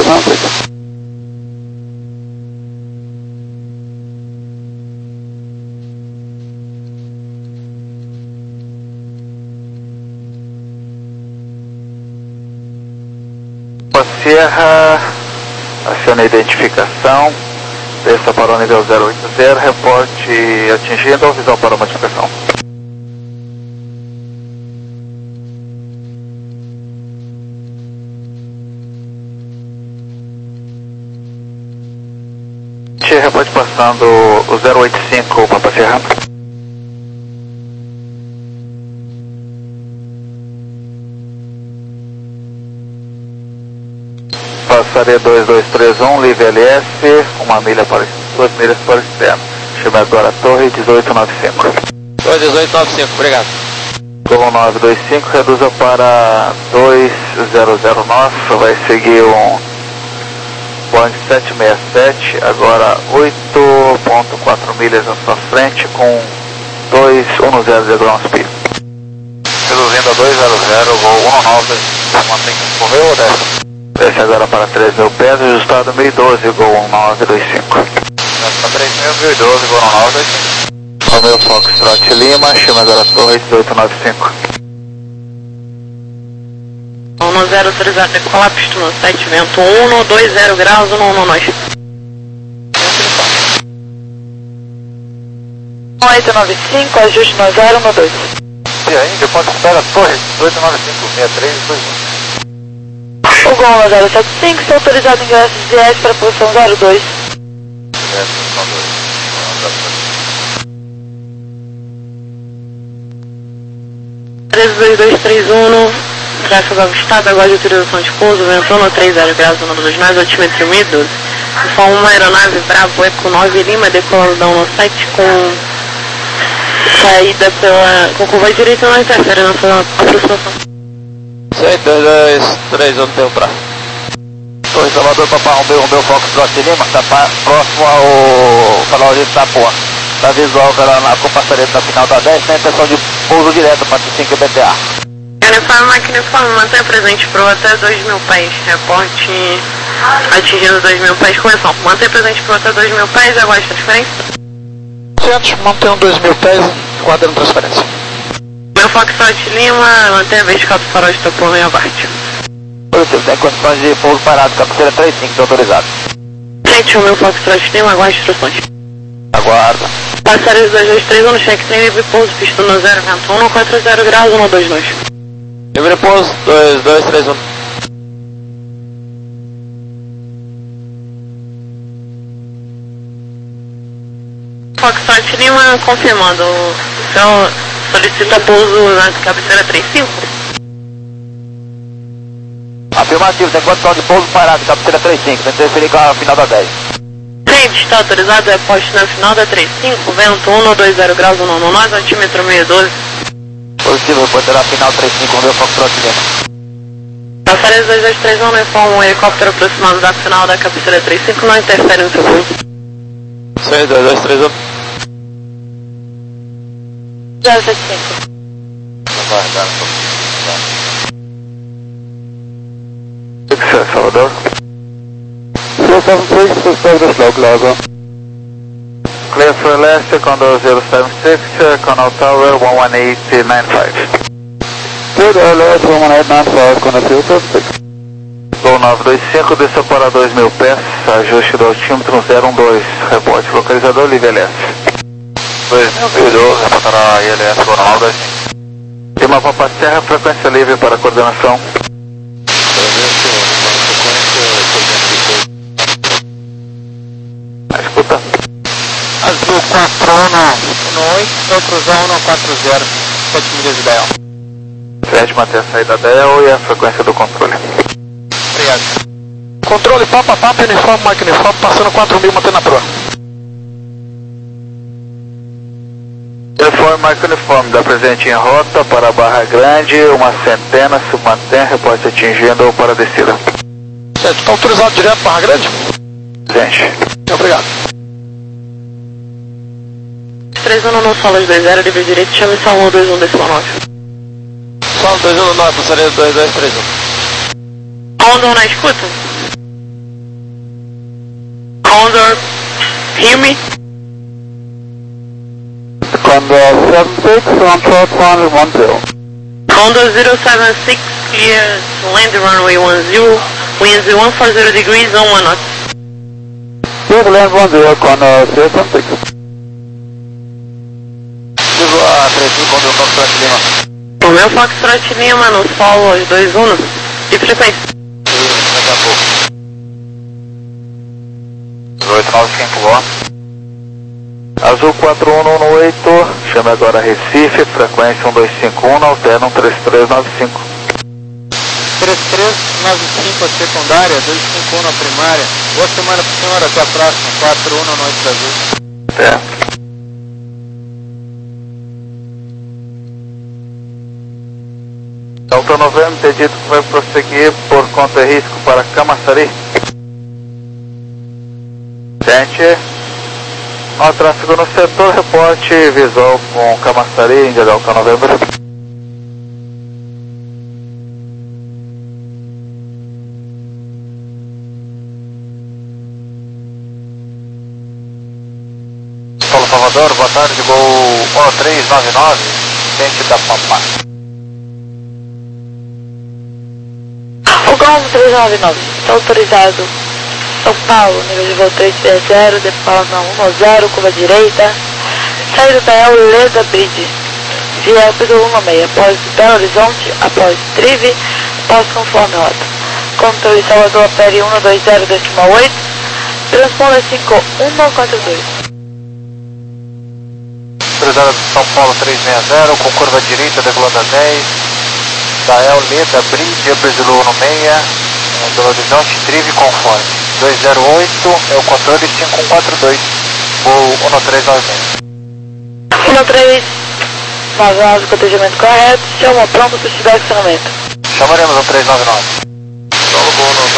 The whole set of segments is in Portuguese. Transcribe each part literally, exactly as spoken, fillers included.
não, feito. Sierra, aciona a identificação, desça para o nível zero oito zero, reporte atingindo ou visão para modificação. Reporte passando o zero oito cinco, Papa Sierra. Passaria dois dois três um, livre L S, uma milha para duas milhas para o externo. Chame agora a torre dezoito nove cinco. Torre dezoito nove cinco, obrigado. Gol nove dois cinco, reduza para dois zero zero nove, vai seguir um Boeing sete seis sete, agora oito ponto quatro milhas à sua frente com dois um zero degrau speed. Reduzindo a dois zero zero, gol um nove, mantém que correu ou desce? Desce agora para três mil pés, ajustado mil e doze, gol um nove dois cinco. Desce para três mil, mil e doze, gol um nove dois cinco. Romeo Foxtrot Lima, chama agora a torre dezoito nove cinco. um zero autorizado, decolar pista no site, vento um, dois zero graus, um um nós. oito nove cinco, ajuste no zero um dois. E aí, depois espera a torre dezoito nove cinco, seis três dois um. O Gol zero sete cinco, está autorizado ingresso de S para a posição zero dois. três dois dois três um, tráfego avistado, agora de utilização de pouso, vento no três zero graus, um dos nós, altímetro mil e doze. Alfa um, aeronave Bravo Eco nove Lima, decoladão no site com saída pela, com curva direita, não interfere na sua aproximação. seis dois dois três um, tem pra. Torre Salvador, Papai Romeu, Romeu Foxtrot Lima, está próximo ao canal de Itapuã. Está visual na compassaria na final da dez, tem intenção de pouso direto para cinco B T A. Uniforme, máquina uniforme, mantenha presente pro até dois mil pés, reporte atingindo dois mil pés, correção. Mantenha presente pro até dois mil pés, aguarde transferência. Certo, mantenham dois mil pés, guardando transferência. Meu Foxtrot Lima, mantenha vertical do farol de Itapuã em abate. Positivo, tem condições de pouso parado, cabeceira trinta e cinco, está autorizado. Frente, o meu Foxtrot Lima, aguarde instruções. Aguarda. Passaria dois dois três um no check tem livre pouso, pista no zero vento um, quatro zero graus, um dois dois. Livre pouso, dois dois três um. Foxtrot Lima, confirmando, o senhor solicita pouso na cabeceira trinta e cinco? Afirmativo, tem condição de pouso parado, cabeceira trinta e cinco, tem que interferir com a final da dez. Frente, está autorizado, é posto na final da trinta e cinco, vento um, dois zero graus, um um nós, altímetro mil e doze. Positivo, reporterá final trinta e cinco, Romeu Foxtrot Lima. Passaria dois dois três um, informa um helicóptero aproximado da final da cabeceira trinta e cinco, não interfere no seu pouso. seis dois dois três um. zero sete cinco. Success, Salvador. zero sete seis, success the slope level. Clear for Alaska, Condor zero seven six, Conal Tower one one eight nine five. Good, L S one one eight nine five, Condor zero seven six. Gol nove dois cinco, desça para dois mil pés, ajuste do altímetro zero um dois, reporte localizador, livre L S. dois mil e doze, reportará I L S, Gol nove dois cinco. Lima Papa Serra, frequência livre para coordenação. Escuta. Azul quatro um oito, cruzão um quatro zero, sete milhas de Del. Fred, manter a saída Del e a frequência do controle. Obrigado. Controle, Papa, Papa, uniforme, máquina uniforme, passando quatro mil, mantendo a proa. Uniforme, marca uniforme, dá presente em rota para a Barra Grande, uma centena, se mantém, reporte atingindo ou para a descida. Certo, está autorizado direto Barra Grande? Gente. Obrigado. três um no solo dois zero, livre direito, chame salão dois um decimal nove. Solo dois um nove, passaria dois dois três um. Rondon na escuta? Hear me? Condor seven six, on short one one zero. Condor zero seven six, clear to land runway one zero, winds one forty degrees on one knot. Clear to land one zero, Condor zero seven six. Digo a três mil Condor Foxtrot Lima. O meu Foxtrot Lima no solo aos dois um, de frequência. Daqui a pouco. oito nove cinco, Azul quatro um um oito, chame agora Recife, frequência um dois cinco um, alterna um três três nove cinco. três três nove cinco a secundária, dois cinco um na primária. Boa semana pro senhor, até a próxima. quatro um na noite da Azul. É. Delta novembro, pedido que vai prosseguir por conta e risco para Camaçari. Gente, ó, tráfego no setor, reporte visual com Camaçari, Índia Delta novembro. Paulo Salvador, boa tarde, gol um três nove nove, dente da Pampa. O Gol três nove nove, está autorizado. São Paulo, nível de voo três três zero, decolando um zero, curva direita. Saída da El Leda Bridge. Via Pedro um seis, após Belo Horizonte, após Trive, após conforme rota. Controle Salvador, Apere um dois zero, decimal oito. Transponder cinco um quatro dois. Autorizada de São Paulo três seis zero, com curva direita, decolando a dez. Da El Leda Bridge, Brasil um seis, Belo Horizonte, Trive, conforme. dois zero oito, é o controle cinco um quatro dois, voo um três nove seis. um três nove nove, cotejamento correto, chama pronto para estiver acionamento. Chamaremos um três nove nove. Solo gol no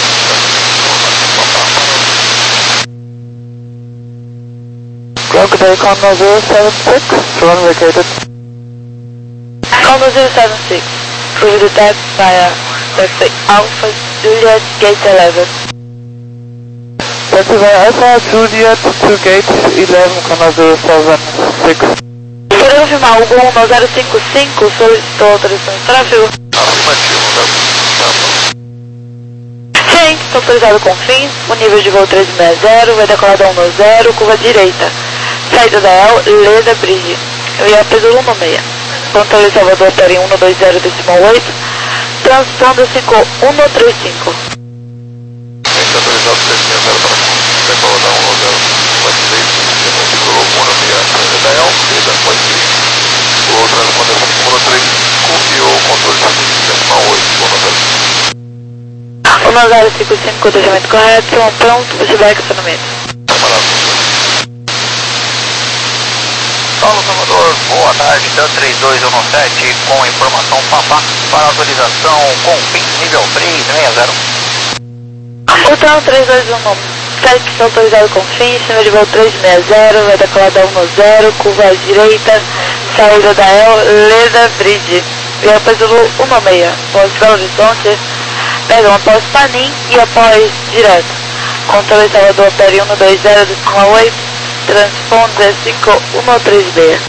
Crocodile Condor zero seven six, run vacated. Condor zero seven six, cruise detect via taxi Alpha Juliet Gate eleven. Taxi via Alpha Juliet to Gate eleven, Condor zero seven six. Podemos afirmar o Gol no zero cinco cinco, solicitou autorização de tráfego? Afirmativo, Sim, está autorizado com fins, o nível de voo três seis zero, vai decolar da um zero, curva direita. Saída da El Leda Bridge, via Pedro um seis. Controle Salvador, Apere um dois zero, decimal oito. Transponder cinco um três cinco. Gente, autorizado três seis zero para decolar da um zero, pode ser, ciclo Lomona, saída da El Leda, pode ser. O transponder um três cinco e o controle decimal oito, um zero cinco cinco, cotejamento correto, chama pronto, estiver acionamento. Paulo Salvador, boa tarde, Dan três dois um sete, com informação Pampa para autorização com fim nível três seis zero. O Dan três dois um sete está autorizado com fins, nível de voo três seis zero, vai decolar da um zero, curva à direita, saída da El Leda Bridge, via Pedro um seis, após Belo Horizonte, perdão, após Panim e após direto. Controle Salvador, Apere um dois zero, decimal oito. Transponder cinco um três seis.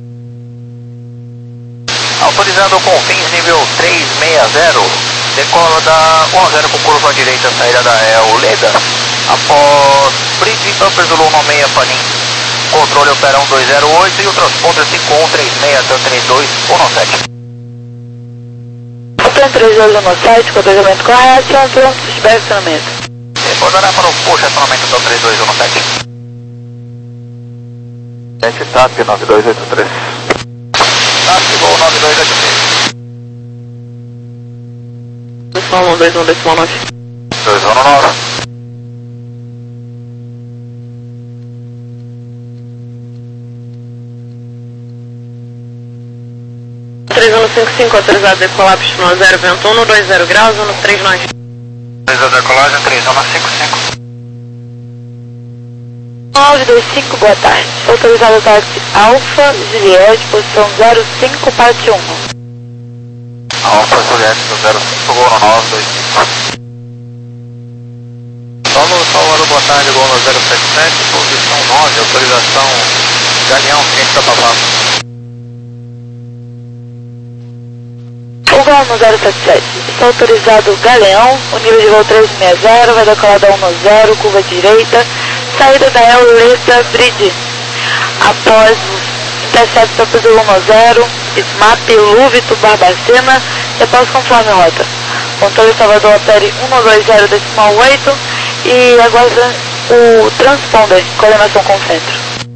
Autorizando com fins nível três seis zero, decola da um zero com curva à direita, saída da El Leda, após Bridge Upper Zulu um seis Panim. Controle opera um dois zero oito e o transponder cinco um três seis três dois um sete. Hotel três dois um sete, cotejamento correto, chama pronto, estiver acionamento. Recordará para o posto acionamento do três dois um sete. Gente, T A P nove dois oito três. Táxi Gol nove dois oito três. Decimal um dois um, decimal nove. dois um nove. três um cinco cinco, autorizado a decolar para zero vento um, dois zero graus, um três nove. três a decolagem, três um cinco cinco. nove dois cinco, boa tarde. Autorizado o táxi Alpha Juliette, posição zero cinco, parte um. Alfa Juliette do zero cinco, Gol no nove dois cinco. Paulo Salvador, boa boa tarde, Gol no zero sete sete, posição nove, autorização Galeão, ciente da palavra. O Gol no zero sete sete, está autorizado Galeão, o nível de voo três seis zero, vai decolar da um zero, curva direita, saída da Euleta Bridge. Após intercepto para o um zero, S M A P, Lúvito, Barbacena, e após conforme rota. Controle Salvador, opere um dois zero decimal oito e aguarda o transponder, coordenação com o centro.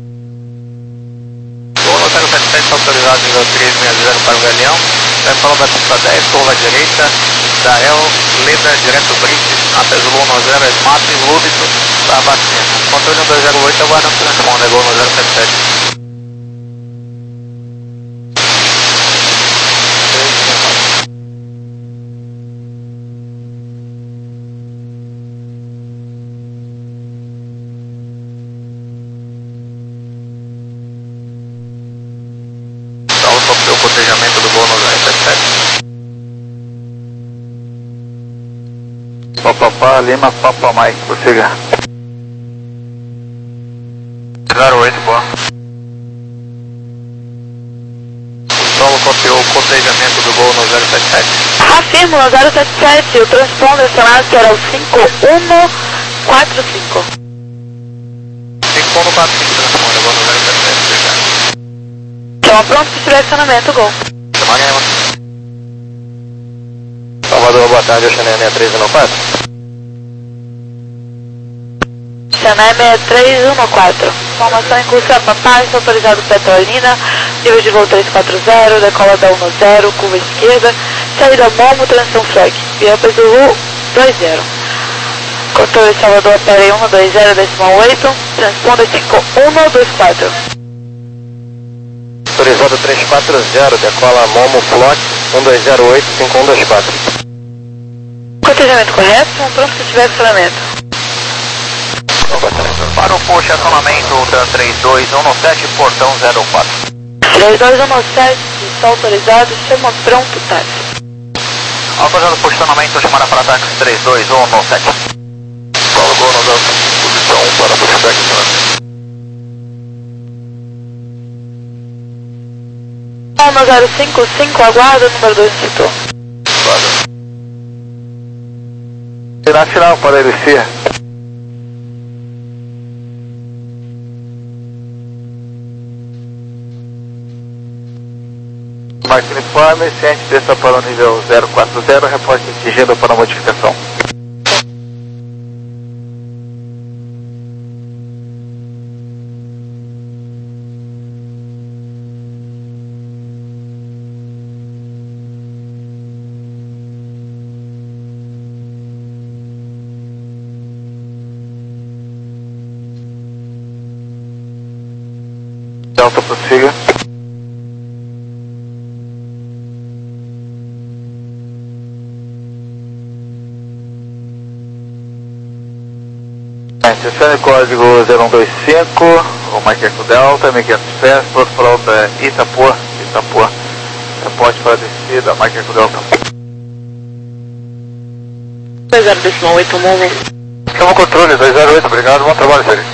Gol no zero sete sete, autorizado nível três seis zero para o Galeão, vai falar da pista dez, curva direita, da Euleta, direto Bridge, após o um zero, S M A P, Lúvito, Barbacena. Controle um dois zero oito, aguarda o transponder, Gol no zero sete sete. O cotejamento do Gol no zero sete sete. Papapá, Lima, Papa Mike, prossiga. zero oito, boa. O solo copiou o cotejamento do Gol no zero sete sete. Afirmo, no zero sete sete, o transponder sonado era o cinco um quatro cinco. cinco um quatro cinco, transponder, Gol no zero sete sete, obrigado. Então, pronto para direcionamento, Gol. Salvador, boa tarde, Oceané sessenta e três um quatro. Oceané sessenta e três um quatro. Informação em curso a Papai, autorizado Petrolina, nível de voo três quatro zero, decola da um zero, curva esquerda, saída Momo, transição flag, via P Z U dois zero. Controle Salvador, opere um dois zero decimal oito, transponder cinco um dois quatro. Autorizado três quatro zero, decola Momo Flock um dois zero oito cinco um dois quatro. Cotejamento correto, pronto para estiver acionamento. Para o posto acionamento, Ultra três dois um sete, portão zero quatro. três dois um sete, está autorizado, chama pronto, táxi. Autorizado posicionamento, chamada para táxi três dois um sete. Paulo Gol, nós vamos posição um para pushback. um zero cinco cinco, aguarda, número dois no setor. Final final para L C. Marca uniforme, ciente desça para o nível zero quatro zero, reporte atingido para modificação. Delta, prossiga. Acessando o código zero um dois cinco, o Macaco Delta, mil e quinhentos pés, por frota Itapuã, Itapuã, reporte para descida, Macaco Delta. dois zero decimal oito, Momo. Esquema controle dois zero oito, obrigado, bom trabalho, sério.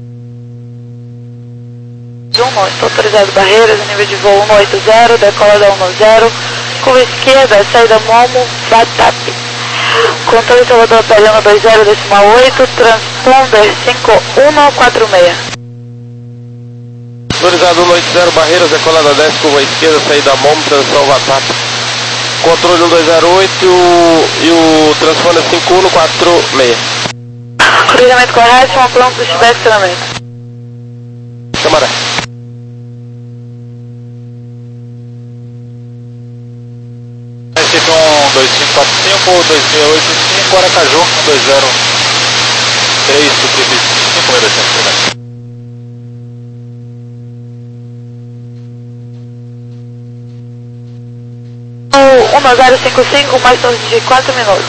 um, estou autorizado barreiras, nível de voo um oito zero, decola da um zero, curva esquerda, saída Momo, Batap. Controle Salvador, opere um dois zero decimal oito, transponder cinco um quatro seis. Autorizado um oito zero, barreiras, decolada dez, curva esquerda, saída Momo, transição Vatap. Controle um dois zero oito e o transponder cinco um quatro seis. Cruzamento correto, uma pronto para estiver acionamento. Câmara. um dois cinco quatro cinco, dois seis oito cinco, Aracaju, um dois zero três, cinco mil e oitocentos, um zero cinco cinco, mais de quatro minutos.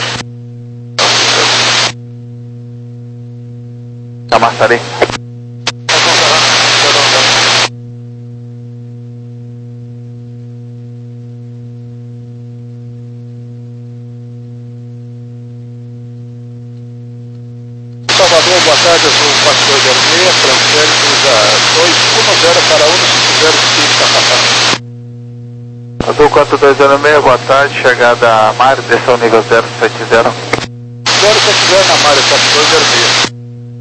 Camaçari. Salvador, boa tarde, zero seis, transfere cruza dois um zero para um cinco zero cinco, está passando. Azul quatro dois zero seis, boa tarde, chegada a Mário, desça ao nível zero sete zero. zero sete zero na Mário, quatro dois zero seis.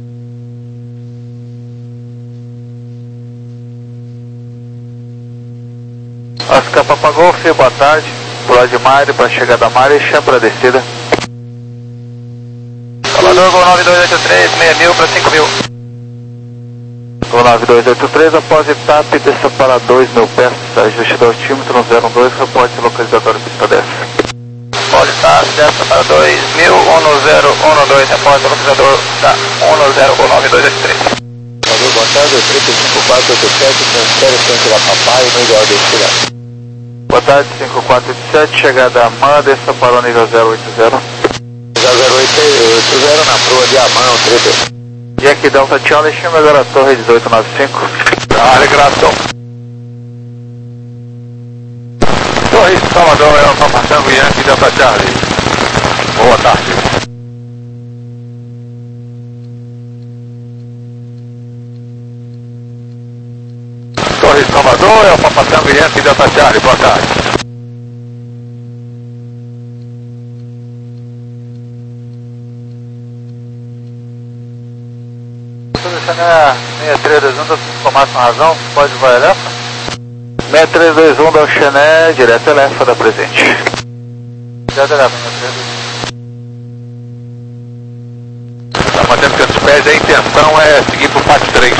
Oscar Papa Golf, boa tarde, pula de Mário para chegada a Mário e chama para descida. Salvador, Gol nove dois oito três, seis mil para cinco mil. Gol nove dois oito três, após etapa, desça para dois mil pés, ajuste do altímetro no zero um dois, reporte localizador pista dez. Pode estar, desça para dois mil, um zero um dois, repórter localizador da um zero Gol nove dois oito três. Salvador, boa tarde, três cinco quatro oito sete, transfere frente da Papai, no ideal descida. Boa tarde, cinco quatro oito sete, chegada a Man, desça para o nível zero oito zero. zero oito zero na proa de Amão, triplo. Jack Delta Charlie, chama agora a torre dezoito nove cinco. Dale, gração. Torre Salvador, é o Papatango Yankee Delta Charlie. Boa tarde. Torre Salvador, é o Papatango Yankee Delta Charlie. Boa tarde. seis três dois um, com máxima razão, pode vai Elefa. seis três dois um, da Xené, direto Elefa da presente. Direto Elefa, Está mantendo seus pés, a intenção é seguir para o P A C três.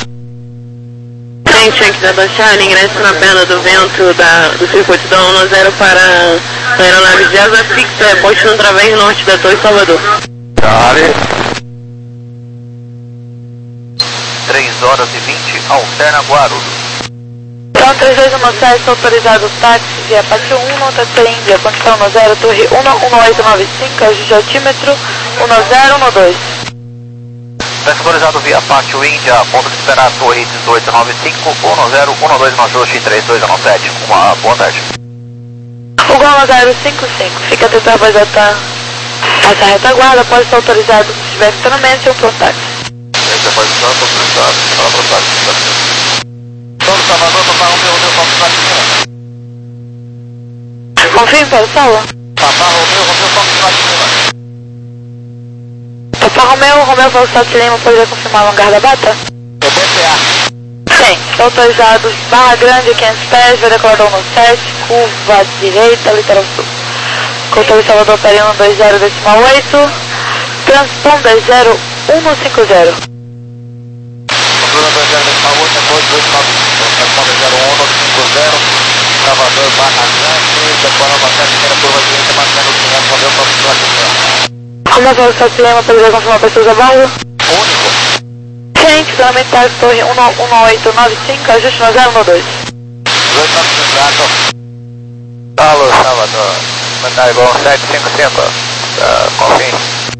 Frente aqui da Charlie, ingresso na perna do vento da, do circuito da um zero para a aeronave de asa fixa, posto no través norte da Torre Salvador. Dale. três horas e vinte, alterna Guarulhos. Então, três dois um sete, autorizado táxi via Pátio um, nota T Índia, condição um zero, torre um um oito nove cinco, ajuste altímetro um zero um dois. Autorizado via Pátio Índia, ponto de esperar torre dezoito nove cinco, um zero um dois no ajuste três dois um sete. Uma boa tarde. O Gol zero cinco cinco, fica atento à voz da passa a retaguarda, pode ser autorizado se tiver estacionamento e um pronto táxi. Esse é o posição, estou autorizado, fala para o táxi. Todo Salvador, Papá Romeu, Romeu, Fox Lima. Confirme para o sala. Papá Romeu, Romeu, Fox Lima. Papá Romeu, Romeu, Fox Lima, poderia confirmar o hangar da Bata? É B P A. Sim, está autorizado Barra Grande, quinhentos pés, vai decorar no sete, curva direita, litoral sul. Controle Salvador, Peri um dois zero decimal oito, transponder zero um cinco zero. Controle dois zero decimal oito, dois dois nove cinco, transponder zero um cinco zero, Salvador, Barra Grande, decorar uma terceira curva direita, marcando o final, Romeu, Fox Lima. Romeu, Fox Lima, poderia confirmar pessoas a bordo? Único. Sim, fundamental, torre um um oito nove cinco, ajuste no zero um dois. dezoito nove cinco. Alô, Salvador. Mandar igual sete cinco cinco. Uh, confim.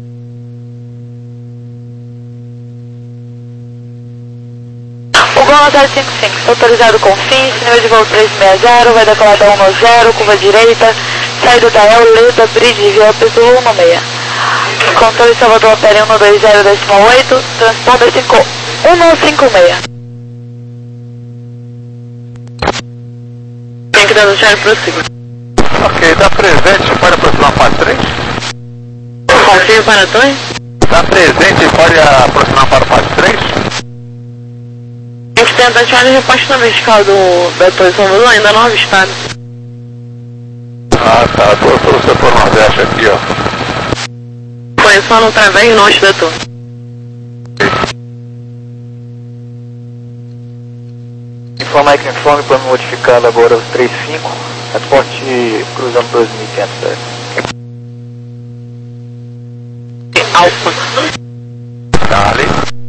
O Gol zero cinco cinco, está autorizado com fins, nível de voo três seis zero, vai decolar da um zero, curva direita, saída da El, Leda, Bridge, via Pesul um seis. Controle Salvador, Peri um dois zero decimal oito, transponder cinco um cinco seis. Tem que dar no Charlie, prossiga. Ok, da presente pode aproximar para três? Confirme para a torre. Da presente pode aproximar para o P A C três? A gente tenta achar a resposta na vertical do, da Torre Salvador, ainda não avistado. Ah tá, tô pelo setor nordeste aqui, ó. Foi só no través norte da torre. Informar que informe para modificado agora os três cinco, transporte cruzando dois mil e quinhentos pés. Alfa. Dale.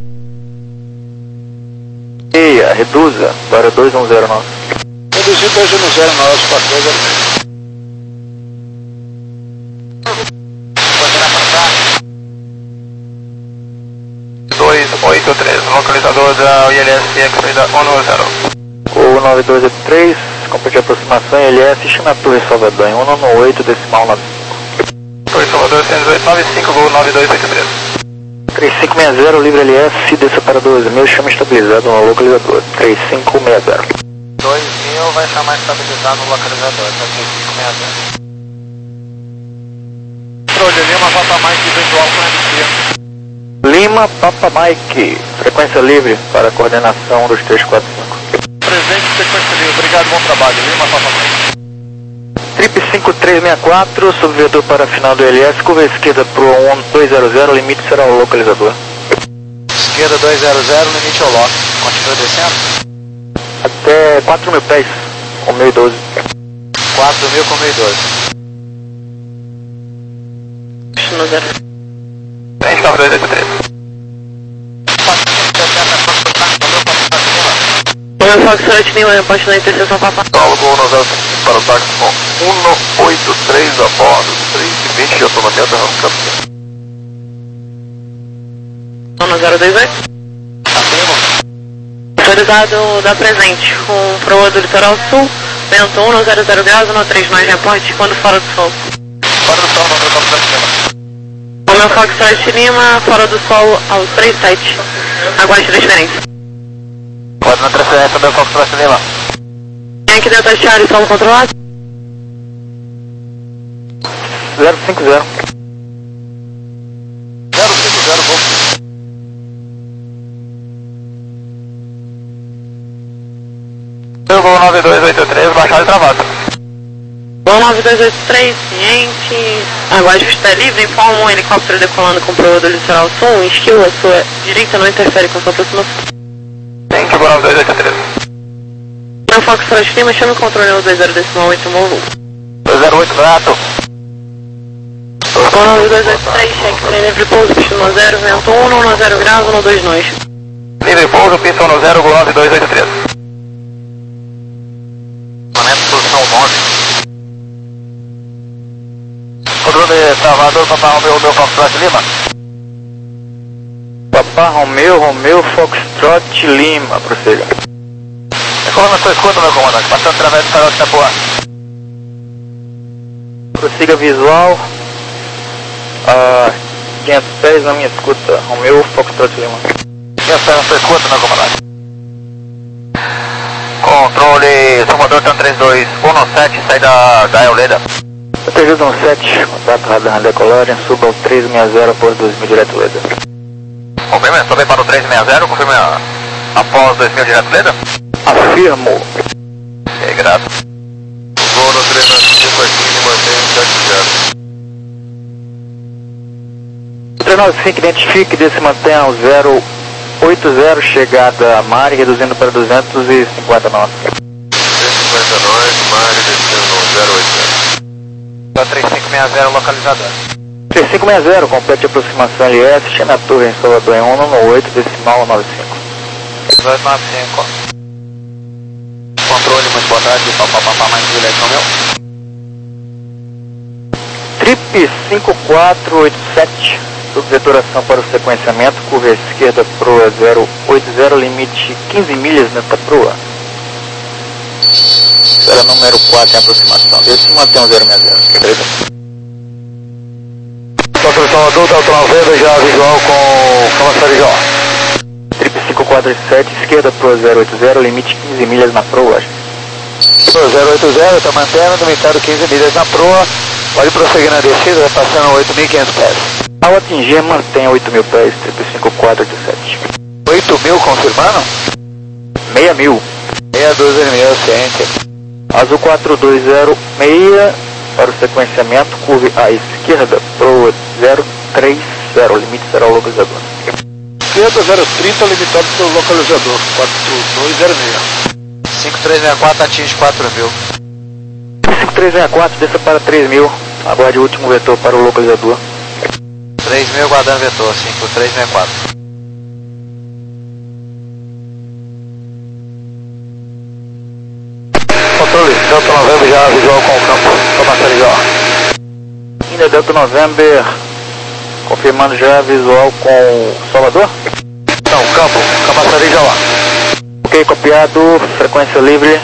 Eia, reduza para dois um zero nove. Reduzir dois um zero nove, quatro dois zero seis. dois oito três, localizador da I L S X da um zero. O nove dois oito três, complete a aproximação I L S, chama a Torre Salvador em um um oito decimal nove cinco. Torre Salvador cento e oito nove cinco, Gol nove dois oito três. três cinco seis zero, livre L S, desça para doze mil, chama estabilizado no localizador. três cinco seis zero. dois mil vai chamar estabilizado no localizador, tá três cinco seis zero. Controle Lima, Papa Mike, visual com M C. Lima, Papa Mike, frequência livre para coordenação dos três quatro cinco. Presente, sequência livre, obrigado, bom trabalho. Lima, Papa Mike. Trip cinco três seis quatro, subvedor para final do L S, curva esquerda pro um dois zero zero, limite será o localizador. Esquerda dois zero zero, limite ao lock. Continua descendo? Até quatro mil pés, com mil e doze. quatro mil com mil e doze. No zero. Frente, nove dois oito três. O meu Foxtrot Lima, reposte na interseção Papa. Solo com nove zero cinco para o táxi com um oito três a bordo, três e vinte, autonomia da rampa. No zero dois oito. Autorizado da presente, com proa do litoral sul, vento um no zero zero graus, no três nós reporte, quando fora do sol. Fora do sol, no Foxtrot Lima. O meu Foxtrot Lima, fora do sol, ao três sete. Aguarde transferência. Pode na transferência do Foxtrot Lima. Tem aqui dentro da área, solo controlado. zero cinco zero. zero cinco zero, vou. Eu vou nove dois oito três, baixado e travado. Voo nove dois oito três, ciente. Aguarde pista livre, informa um helicóptero decolando com proa do litoral sul, esquiva, sua direita não interfere com sua aproximação. Tem que vou nove dois oito três. Meu Foxtrot Lima, chame o controle no dois zero decimal oito, movo. dois zero oito, gato. Voo nove dois oito três, cheque, trem livre pouso, pista no zero, vento um, no zero graus, no dois nós. Livre pouso, pista no zero, nove dois oito três. Planeta posição nove. Controle Salvador, Papa Romeu, Romeu, Foxtrot Lima. Papa Romeu, Romeu, Foxtrot Lima, prossiga. Informação escuta, meu comandante, passando através do farol de Itapuã. Prossiga visual a quinhentos pés na minha escuta, Romeu, Foxtrot Lima. Informação escuta, meu comandante. Controle Salvador, Tan três dois um sete, saída da Euleda. T G sete, contato radar decolagem, suba ao três seis zero após dois mil direto Leda. Confirma, sobe para o três seis zero, confirma após dois mil direto Leda. Afirmo. Ok, grato. Vou no três nove cinco aqui e mantém sete zero. três nove cinco, identifique, desse mantenha ao zero oito zero, chegada a Mari, reduzindo para duzentos e cinquenta nós. duzentos e cinquenta nós, Mari descendo no zero oito zero. três cinco seis zero, localizador. três cinco seis zero, complete aproximação L S, chame a torre em Salvador em um nove oito, decimal nove cinco. dois nove cinco. Controle, muito boa tarde, papapá, mais Juliette, não meu? Trip cinco quatro oito sete, subveturação para o sequenciamento, curva esquerda proa zero oito zero, limite quinze milhas nesta proa. Era número quatro em aproximação, desse mantém um zero seis zero. Construção adulta, autonovenda, já visual com Camaçari Jó. Trip cinco quatro oito sete, esquerda proa zero oito zero, limite quinze milhas na proa. zero oito zero, está mantendo, limitado quinze milhas na proa. Pode prosseguir na descida, passando oito mil e quinhentos pés. Ao atingir, mantenha oito mil pés, Trip cinco quatro oito sete. oito mil confirmando? seis mil. meia dúzia de mil, ciente. Azul quatro dois zero seis, para o sequenciamento, curve à esquerda, proa zero três zero, limite será o localizador. Esquerda zero trinta, limitado pelo localizador, quatro dois zero seis. cinco três seis quatro atinge quatro mil. cinco três seis quatro, desça para três mil, aguarde o último vetor para o localizador. três mil guardando vetor, cinco três seis quatro. Controle, Delta November já visual com o campo, Camaçari Jó. Ainda Delta November, confirmando já visual com Salvador. Não, campo, Camaçari Jó. Ok, copiado, frequência livre.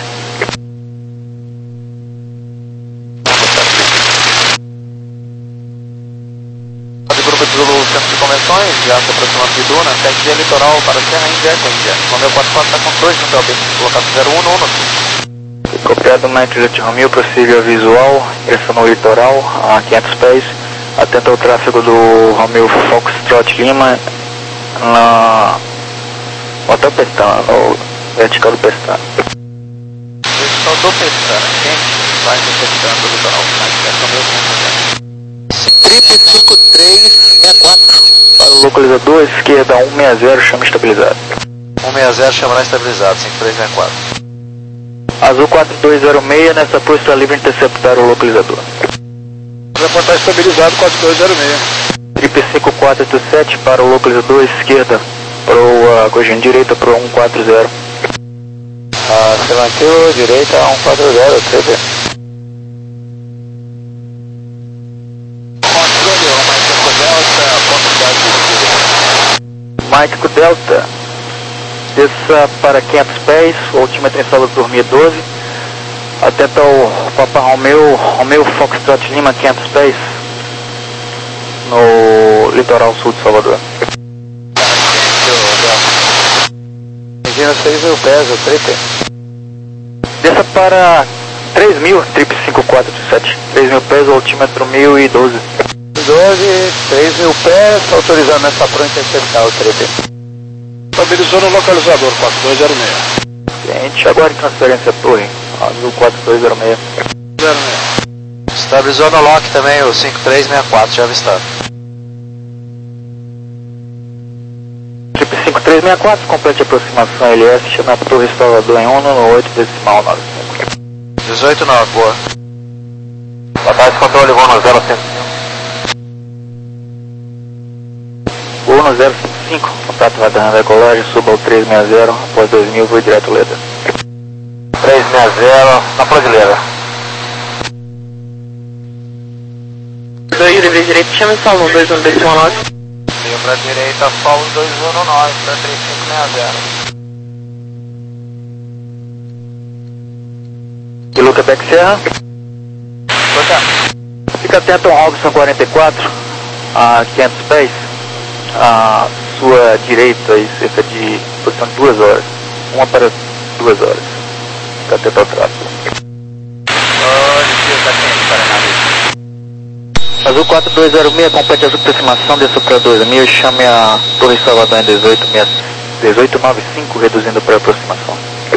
De grupo de Zulu, centro de convenções, Oscar se aproximando de Duna, sete via litoral para Serra Índia, Índia. Romeu quatro quatro está com dois no Belbim, colocado zero um no Uno. Copiado Mike Juliette Romeo, prossiga visual, direção no litoral, a quinhentos pés. Atenta ao tráfego do Romeo Foxtrot Lima na Hotel Pestana, no vertical do Pestana. Vertical do Pestana, gente, vai do Pestana do litoral, é Romeo mesmo. Trip cinco três seis quatro. Para o localizador, esquerda um seis zero, chama estabilizado. um seis zero, chamará estabilizado, cinco três seis quatro. Azul quatro dois zero seis, nessa posição livre interceptar o localizador. Reportar estabilizado quatro dois zero seis. Trip cinco quatro oito sete para o localizador, esquerda para o uh, corrigendo direita para o um quatro zero. Ah, se manteve direita um quatro zero, T B. Mike Delta, desça para quinhentos pés, o altímetro em sala de dormir doze. Atenta ao Papa Romeo, Romeo Foxtrot Lima, quinhentos pés, no litoral sul de Salvador. Imagina seis mil pés, o trip. Desça para três mil, trip cinco quatro sete, três mil pés, o altímetro mil e doze. doze, três mil pés, autorizando essa pronta interceptar o trip. Estabilizou no localizador quatro dois zero seis. Gente, agora em transferência torre, azul quatro dois zero seis. zero seis. Estabilizou no lock também o cinco três seis quatro, já avistado. Trip cinco três seis quatro, complete a aproximação L S, chama a torre Salvador em um no oito decimal nove cinco. dezoito nove, boa. Boa tarde, controle, voo no zero cinco. Voo no zero cinco cinco, contato radar decolagem, suba ao três seis zero, após dois mil, voo direto Leda. três seis zero, na Brasileira. dois, livre direito, chama esse aluno, dois um decimal nove. Veio pra direita, Paulo dois um nove, para três cinco seis zero. Kilo Quebec Serra. Fica atento ao Robson quarenta e quatro, a quinhentos pés, à sua direita, e cerca de posição de duas horas, uma para duas horas. Fica atento ao tráfego. Azul quatro dois zero seis, complete a aproximação, desça para dois mil, chame a Torre Salvador em dezoito nove cinco, reduzindo para aproximação.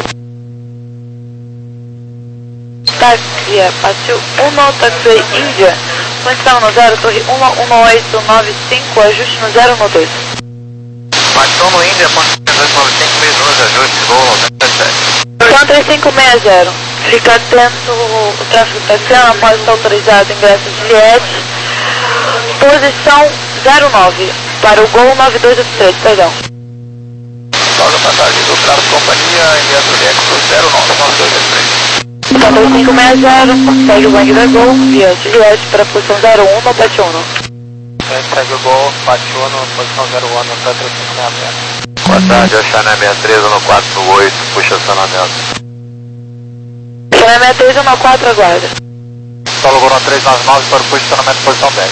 Táxi, Patil um, Taxi Índia, conexão no zero, torre um um oito nove cinco, ajuste no zero no dois. Patil no Índia, ponto dois nove cinco, meio doze, ajuste, voo no sete sete. Então três cinco seis zero, fica atento o tráfego taxiano, após estar autorizado ingresso de Juliette, posição zero nove, para o Gol nove dois oito três, perdão. Logo passagem do tráfego companhia, envia Juliette zero nove nove dois oito três. Então três cinco seis zero, segue o Bang da Gol, via Juliette para a posição zero um no Patiuno. Segue o Gol, Patiuno, posição zero um no três cinco seis zero. Boa tarde, Oxané sessenta e três no quatro oito, puxa acionamento. Oxané sessenta e três no quatro, aguarda. Solo Gol no três nove nove para o puxa acionamento, posição dez.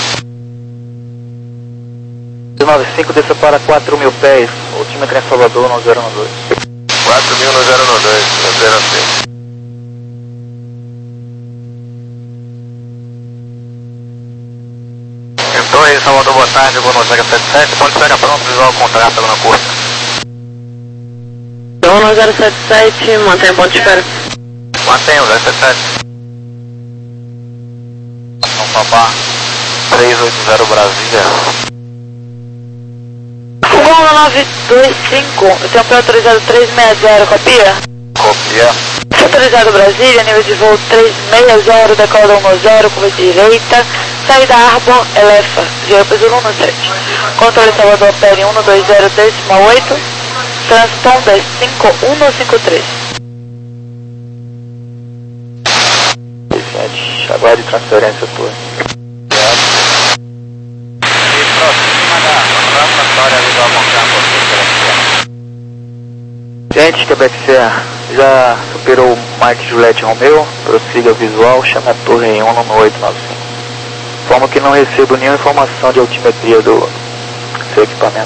três nove cinco, desça para quatro mil pés, altímetro em Salvador no zero dois. quatro mil no zero dois, zero seis. Entrou aí, Salvador, boa tarde, vou no Zega sete sete, ponte pega pronto, visual com tráfego na curva. Então no zero sete sete, mantém o ponto de espera. Mantém o zero sete sete. São Papá, três oito zero Brasília. Gol nove dois cinco, o tempo é autorizado três seis zero, copia? Copia. Autorizado Brasília, nível de voo três seis zero, decola um zero, curva direita, saída Arbor, Elefa, Geo Peso um no sete. Controle Salvador, P L um dois zero decimal oito, transponder cinco um cinco três. sete, aguarde transferência tua. E próxima da rotatória visual com tráfego. Gente, Quebec Serra, já superou o Mike Juliette Romeo, prossiga visual, chame a torre em um no oito nove cinco. Forma que não recebo nenhuma informação de altimetria do seu equipamento.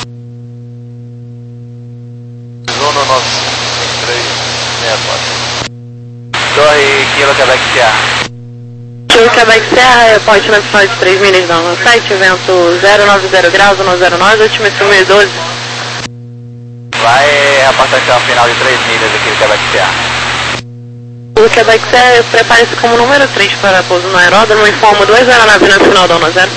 Uno nove três seis quatro. Torre Kilo Quebec Serra. Kilo Quebec Serra, reporte na final de três milhas da um sete, vento zero nove zero graus, um zero nove, altímetro mil e doze. Vai reportar a final de três milhas aqui do Quebec Serra. O Quebec Serra prepare-se como número três para pouso no aeródromo, informo duas aeronaves na final da um zero.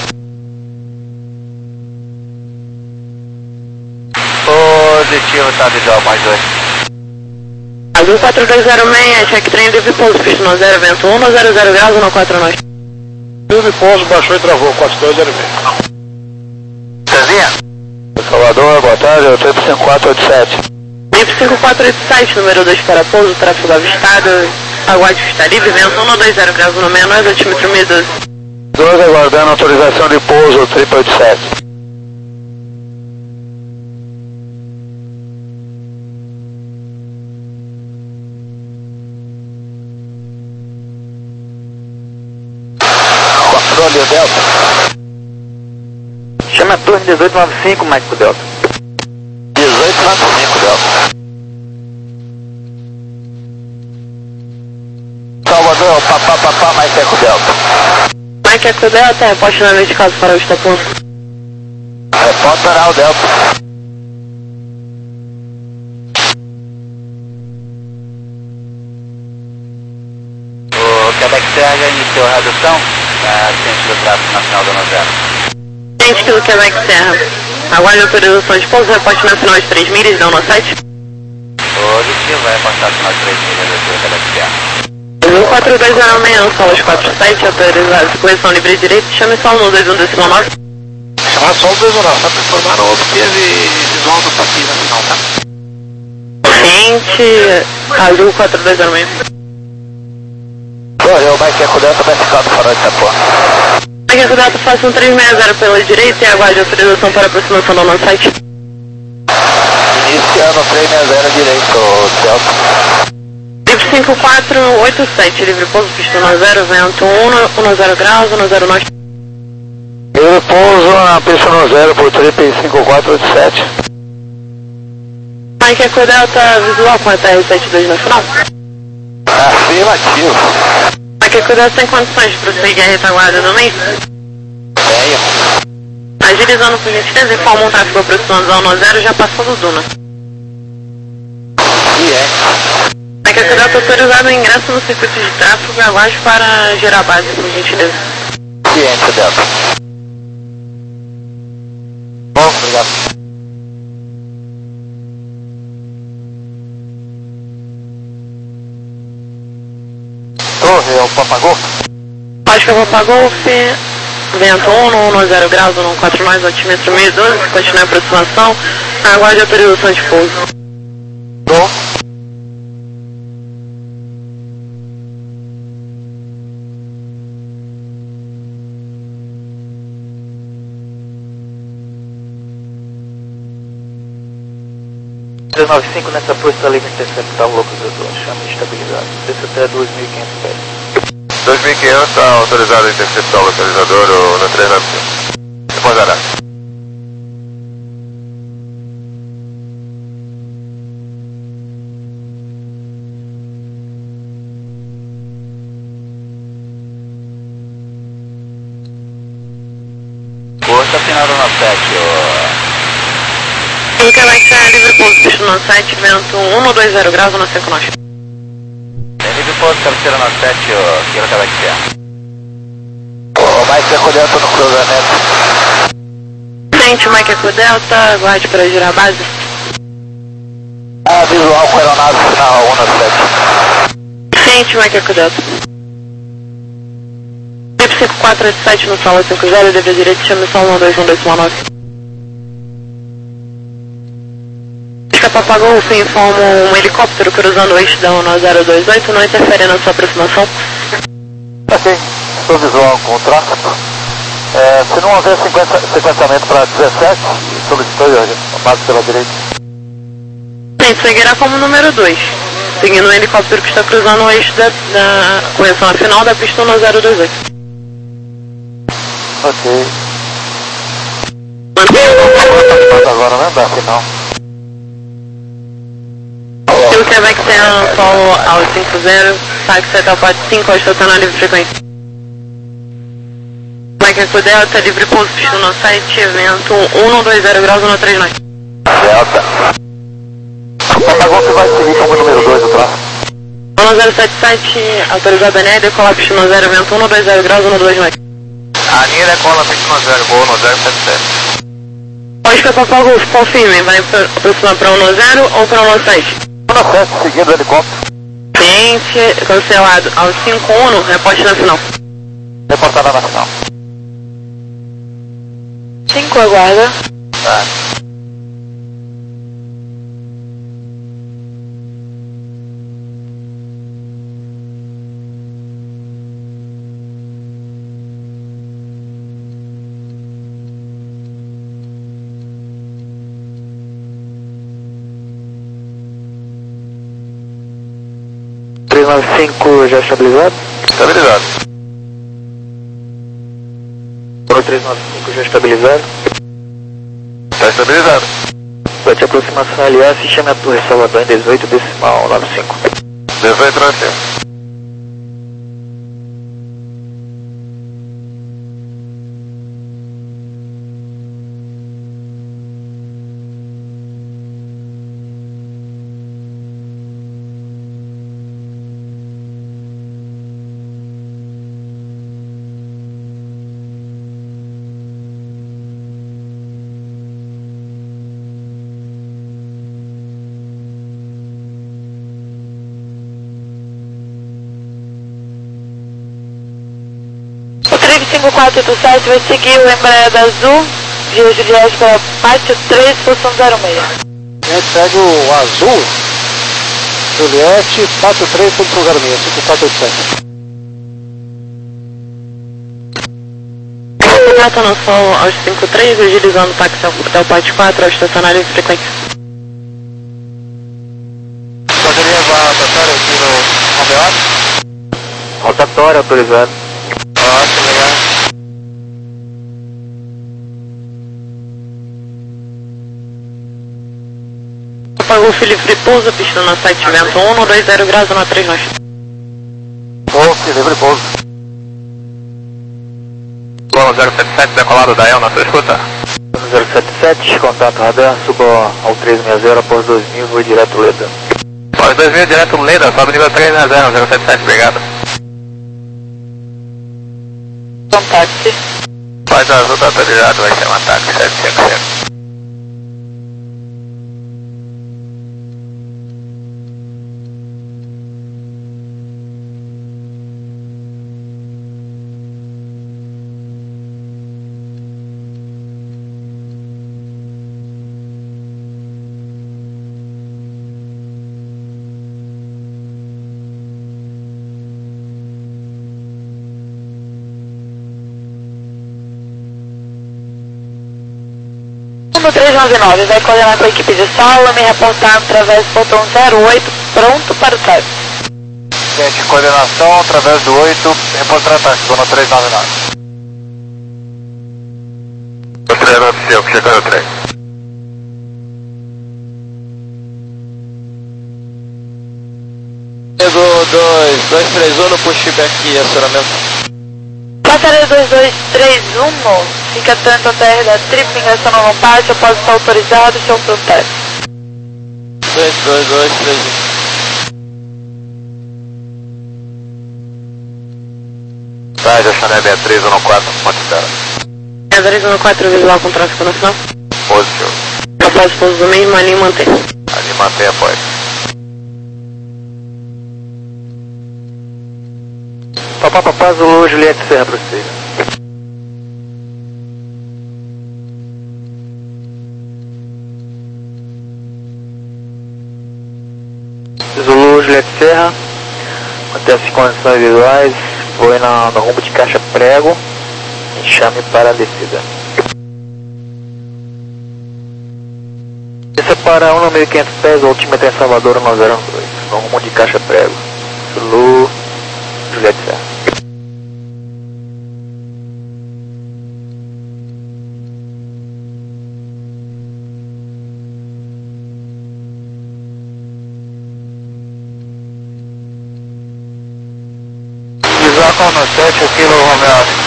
Positivo, tá visual mais dois. Azul quatro dois zero seis, check trem livre pouso, pista no zero, vento um zero zero graus, um quatro nove. Livre pouso, baixou e travou, quatro dois zero seis. Cezinha? Salvador, boa tarde, é o triplo cinco quatro oito sete. Triplo cinco quatro oito sete, número dois para pouso, tráfego avistado, aguarde pista livre, vento um dois zero graus, um seis nove, altímetro mil e doze. dois aguardando autorização de pouso, triplo oito sete. Controle, Delta. Chama a torre dezoito noventa e cinco, Mike Delta. dezoito noventa e cinco, Delta. Salvador, papá, papá, Mike Eco Delta. Mike Eco Delta, reporte na vinte e quatro para o Estapão. Reporte oral, Delta. O Quebec Serra já iniciou a redução na ciência do tráfego na final da um zero. Gente, Kilo Quebec Serra, aguarde autorização de pouso, reporte na final de três milhas da um sete. Positivo, vai reportar a final de três milhas aqui do Quebec Serra. Azul quatro dois zero seis, solas quatro sete, autorizado, correção livre direito, chame só no dois um decimal nove. Chamar só o dois um nove, só para informar, não obteve visual do passivo na final, tá? Gente, Azul quatro dois zero seis. Correu, Mike Eco Delta, vai ficar do farol de Itapuã. Mike Eco Delta, faça um três seis zero pela direita e aguarde autorização para aproximação do nosso site. Iniciando três seis zero direito, Delta. Livre cinco quatro oito sete, livre pouso, pista no zero, vento um, um zero graus, um zero nove. Livre pouso na pista no zero por triplo cinco quatro oito sete. Mike Eco Delta, visual com a T R setenta e dois na final. Afirmativo. Mike Eco Delta tem condições de prosseguir a retaguarda do meio? Tenho. Agilizando por gentileza, informa um tráfego aproximando ao um zero, já passou do Duna. E é. Mike Eco Delta autorizado o ingresso no circuito de tráfego, aguarde para gerar base, por gentileza. Ciência, Delta. Bom, obrigado. Torre, é o Papagol? Oscar Papa Golf, vento um, um zero graus, um quatro nove, altímetro mil e doze, continue a aproximação, aguarde autorização de pouso. Bom. trezentos e noventa e cinco nessa pista livre interceptar o localizador, chama estabilizado, desce até dois mil e quinhentos pés. dois mil e quinhentos está autorizado a interceptar o localizador no trezentos e noventa e cinco. Depois dará. Curta final do nosso sete, ó. Kilo Quebec Serra, livre pouso, pista no site, vento um dois zero graus, um cinco nove. Tem livre pouso, cabeceira no sete, ó. Kilo Quebec Serra. O Mike Eco Delta no cruzamento. Gente, Mike Eco Delta, aguarde para girar a base. Ah, visual com aeronave final um sete. Gente, Mike Eco Delta. Trip cinco quatro oito sete no solo cinco zero, livre direito, chame só um dois um decimal nove. Papa Golf informa um helicóptero cruzando o eixo da um zero dois oito, não interfere na sua aproximação. Ok, sou visual com o tráfego. É, se não houver sequenciamento para dezessete, solicitou a base pela direita. Gente, seguirá como número dois, seguindo o helicóptero que está cruzando o eixo da, da correção final da pista um zero dois oito. Ok. Mantenha Agora não dá final. O Quebec tem solo ao cinco zero, táxi até o quatro cinco, estacionar livre frequência. Quebec Delta, livre pouso, pista no site, evento um dois zero graus, um três nove. Delta. Agora você vai seguir como número dois do tráfego. um zero sete sete, autorizado a N E, decolar pista no zero, evento um dois zero graus, um dois nove. A linha decola pista no zero, voo no zero sete sete. Oscar Papa Golf, confirme, vai aproximar para um zero ou para um sete? um sete, seguindo o helicóptero. Cliente cancelado ao cinco um, reporte na final. Reportada na final. cinco, aguarda. Tá. três nove cinco já estabilizado? Estabilizado. três nove cinco já estabilizado? Está estabilizado. Bate aproximação L A, chame a Torre Salvador em dezoito decimal nove cinco. dezoito nove cinco. cinco quatro oito sete vai seguir o Embraer da Azul, via Juliette para Pátio três, posição zero seis. A gente segue o Azul, Juliette, Pátio três, posição zero seis, cinco quatro oito sete. Completa no solo aos cinco três, utilizando o táxi até o Pátio quatro, ao estacionar em frequência. Poderia levar a rotatória aqui no Alvear? Rotatória autorizado. Ótimo, legal. Apagou o Felipe Pouso, pista no site, vento um dois zero graus, um três nove. Ok, livre pouso. Gol zero sete sete, decolado da El na sua escuta. zero sete sete, contato radar, suba ao trezentos e sessenta após dois mil, vou direto Leda. Após dois mil, direto no Leda, sobe nível trezentos e sessenta, zero sete sete, obrigado. Contacte. Faz azul, tá autorizado, vai ser um ataque sete cinco cinco. um três nove nove, vai coordenar com a equipe de sala, me reportar através do portão zero oito, pronto para o táxi. Gente, coordenação através do oito, reportar ataque, zona três nove nove. três nove cinco, chegando o trem. dois dois três um no pushback e acionamento. Passageiro dois dois três um, fica atento à T R da Trip, ingressando no pátio, após estar autorizado, show pro teste. dois dois dois três um. Sai, já chamei a Beatriz um quatro, ponte dela. Beatriz um quatro, visual com tráfego nacional. Positivo. Após pouso do mesmo, ali mantém. Ali mantém após. Papá, papá, Zulu, Juliette Serra, prossiga. Zulu, Juliette Serra, acontece condições visuais, foi na, no rumo de caixa prego, chame para a descida. Desça para um mil e quinhentos pés, altímetro em Salvador, um zero dois, no rumo de caixa prego. Zulu, Juliette Serra. Sono sete, Kilo Romeo Oscar.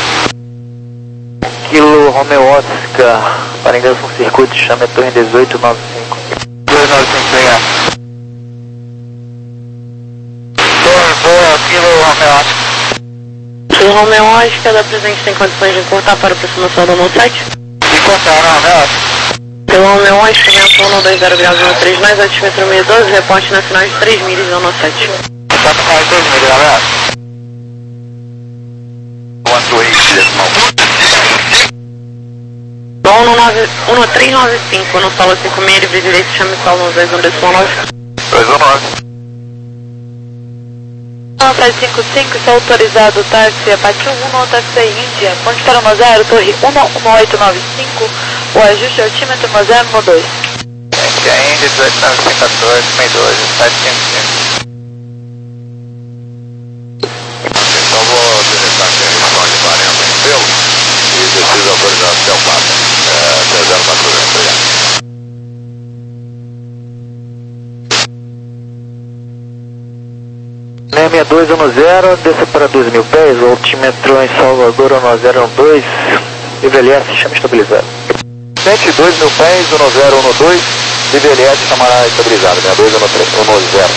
Kilo Romeo Oscar, para ingresso no circuito, chame a torre dezoito nove cinco. dois nove cinco, obrigado. Torre boa, Kilo Romeo Oscar. Kilo Romeo Oscar, da presente tem condições de encurtar para aproximação do novo site? E cortaram, Romeo Oscar. Kilo Romeo Oscar, vento um dois zero graus um três nós, altímetro mil e doze, reporte nacional de três milhas do novo site. Tá com mais dois milhas, Romeo Oscar. One two eight, decimal. um três nove cinco, no solo cinco seis, livre direito, chame solo dois um decimal nove. dois um nove. Nota cinco cinco, está autorizado táxi Apache um, táxi Índia, ponte para um zero, torre um um oito nove cinco, o ajuste altímetro um zero um dois. Taxi Índia, dezoito nove cinco quatorze, seis dois, sete cinco cinco. Então vou deletar aqui a região de quarenta em pelo e preciso autorizar o céu quatro, é, três zero quatro zero, obrigado. seis seis dois um zero, desça para doze mil pés, o altímetro em Salvador um zero um dois, I V L S chama estabilizado. cento e dois mil pés, um zero um dois, I V L S chamará estabilizado, seis dois um zero.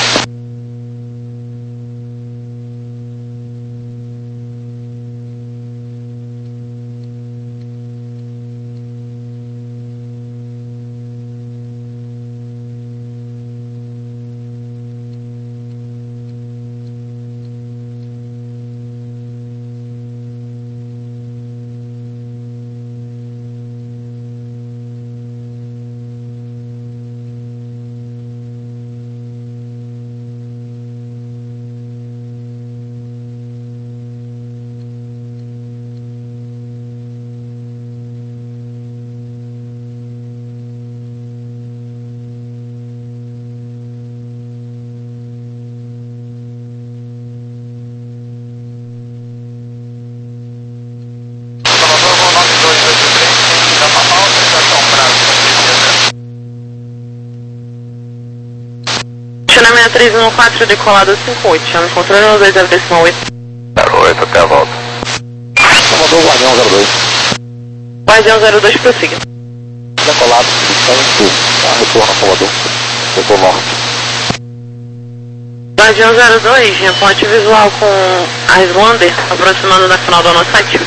Estacionamento três um quatro, decolado cinco oito, chame controle no dois zero decimal oito. zero oito, até a volta. Comandou o Guardião zero dois. Guardião zero dois, prossiga. Decolado, cinco, tá, retorno ao Salvador, setor norte. Guardião zero dois, reporte visual com a Islander, aproximando da final do nosso site.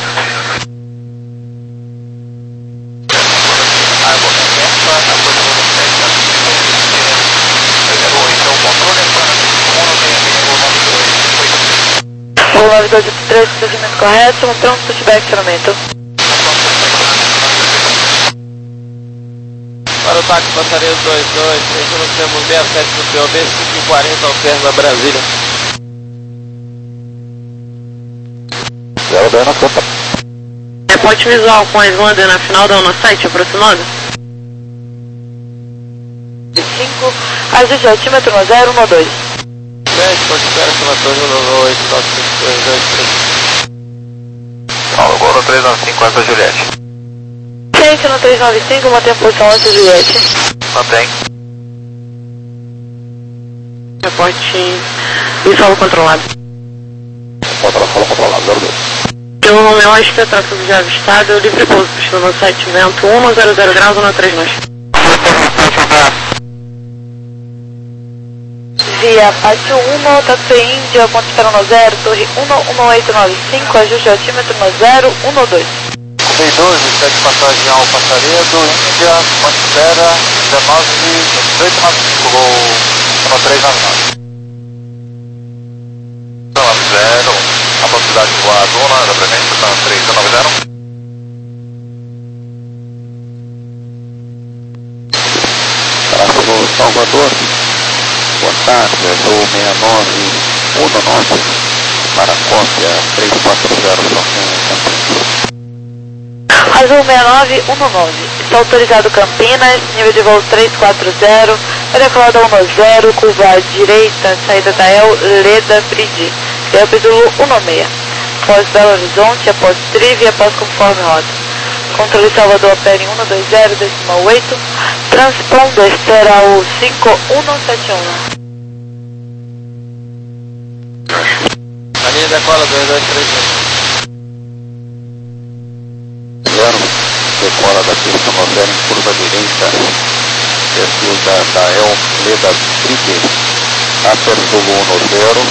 O nove dois três, procedimento correto, pronto para tiver acionamento. Para o táxi passageiro dois dois, nós temos sessenta e sete no P O B, cinco e quarenta alterna Brasília. zero dois na conta. Reporte visual com a Islander na final do nosso site, aproximando. cinco, ajuste altímetro um zero um dois. sete, pode esperar que ela torre um oito nove cinco dois dois três. Paulo Golo três nove cinco, Alfa Juliette. Ciente no três nove cinco, mantém a posição Alfa Juliette. Mantém. Reporte visual controlado. Contra solo controlado, zero dois. Pelo nome Oscar, tráfego já avistado, livre pouso, pista no site, vento um zero zero graus, um três nós. Via Apache um, táxi Índia, ponte para um zero, torre um um oito nove cinco, ajuste altímetro um zero um dois. seis doze, sete passagem ao Passaredo, Índia, ponte espera, dezenove, dezoito nove cinco, voo um três nove nove. nove zero, a velocidade do ar Duna, da presença está três nove zero. Tráfego Salvador, boa tarde, voo seis nove um nove, para cópia três quatro zero, Azul seis nove um nove, está autorizado Campinas, nível de voo três quatro zero, vai decolado a um zero, curva à direita, saída da El Leda Bride, Delta Zulu um seis, após Belo Horizonte, após Trive, após conforme rota. Controle Salvador opera em um dois zero decimal oito, transponder será o cinco um sete um. A linha da decola dois dois três zero, decola da pista noventa em curva direita, desceu da, da El Leda Bridge, Upper Zulu um zero,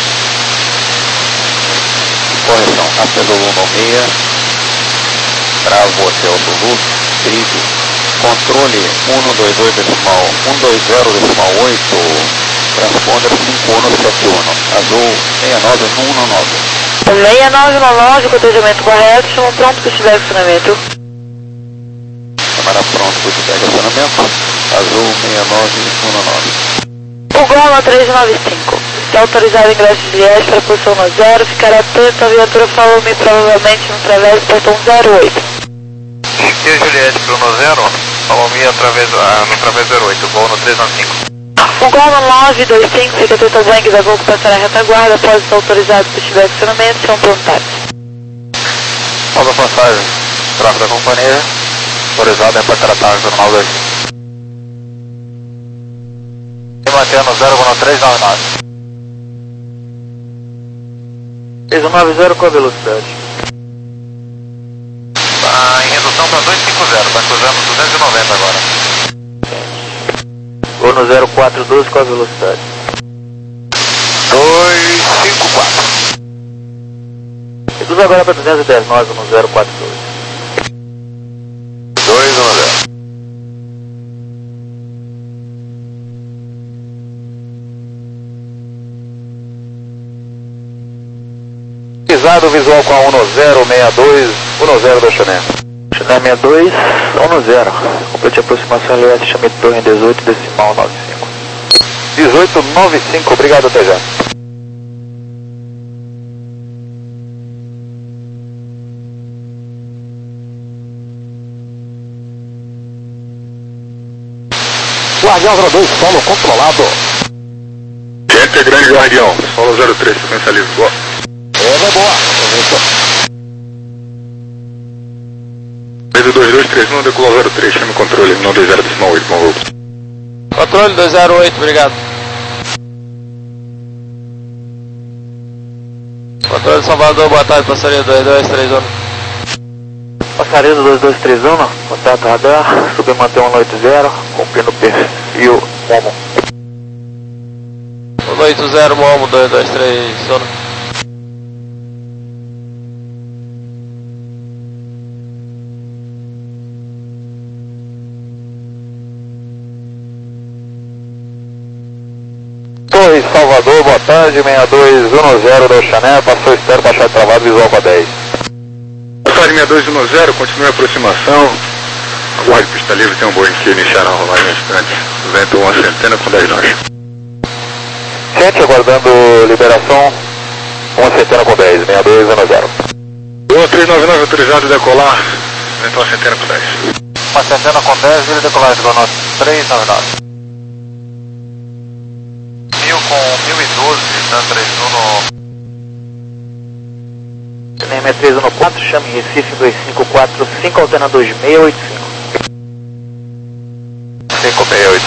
correção, Upper Zulu um seis, Bravo Hotel Zulu, Bridge, controle um dois dois decimal, um dois zero decimal oito, transponder cinco um sete um, azul seis nove um um nove. seis nove um nove, cotejamento correto, chama pronto para estiver acionamento. Câmara pronto para estiver acionamento, azul seis nove um nove. O Goma três nove cinco, está autorizado ingresso de viés para a posição no zero, ficar atento, a viatura follow-me provavelmente no través portão zero oito. Chiquinho Juliette pro no zero, follow-me através, ah, no través zero oito, voo no três nove cinco. O Goma nove dois cinco, fica atento ao Zang da Gol passar a retaguarda, após estar autorizado para estiver acionamento, chama pronto. Pausa passagem, tráfego da companhia, autorizado é para tratar o jornal dois. E mantendo zero três nove nove. três nove zero com a velocidade. Tá em redução para dois cinco zero, tá cruzando duzentos e noventa agora. Vou no zero quatro doze com a velocidade. dois cinco quatro. Reduz agora para duzentos e dez nove no zero quatro doze. dois um zero. Pisado visual com a um zero seis dois, um zero da Chané. Chané sessenta e dois, um zero. Complete aproximação Eliette, chame torre em dezoito decimal noventa e cinco. dezoito noventa e cinco, obrigado, até já. Guardião zero dois, solo controlado. Gente, é grande Guardião, solo zero três, sequência livre, boa. É, boa. Medo dois dois três um, decolou zero três, chame o controle, não dois zero decimal oito, bom voo. Controle dois zero oito, obrigado. Controle Salvador, boa tarde, passarinho dois dois três um. Passarinho dois dois três um, contato radar, subir manter um oito zero, cumprindo o perfil Momo. um oito zero, Momo dois dois três um. Torre Salvador, boa tarde, seis dois um zero da Chané, passou externo, baixado travado, visual para dez. Boa tarde, seis dois um zero, continue a aproximação. Aguarde pista livre, tem um Boeing que iniciará a rolagem instante. Vento uma centena com dez nós. Gente, aguardando liberação, uma centena com dez, seis dois um zero. Boa, três nove nove autorizado a decolar, vento uma centena com dez. Uma centena com dez, vira decolar de Gono três nove nove. mil com mil e doze, tá três um no... N M três um quatro, chame Recife dois cinco quatro cinco, alternador seis oito cinco.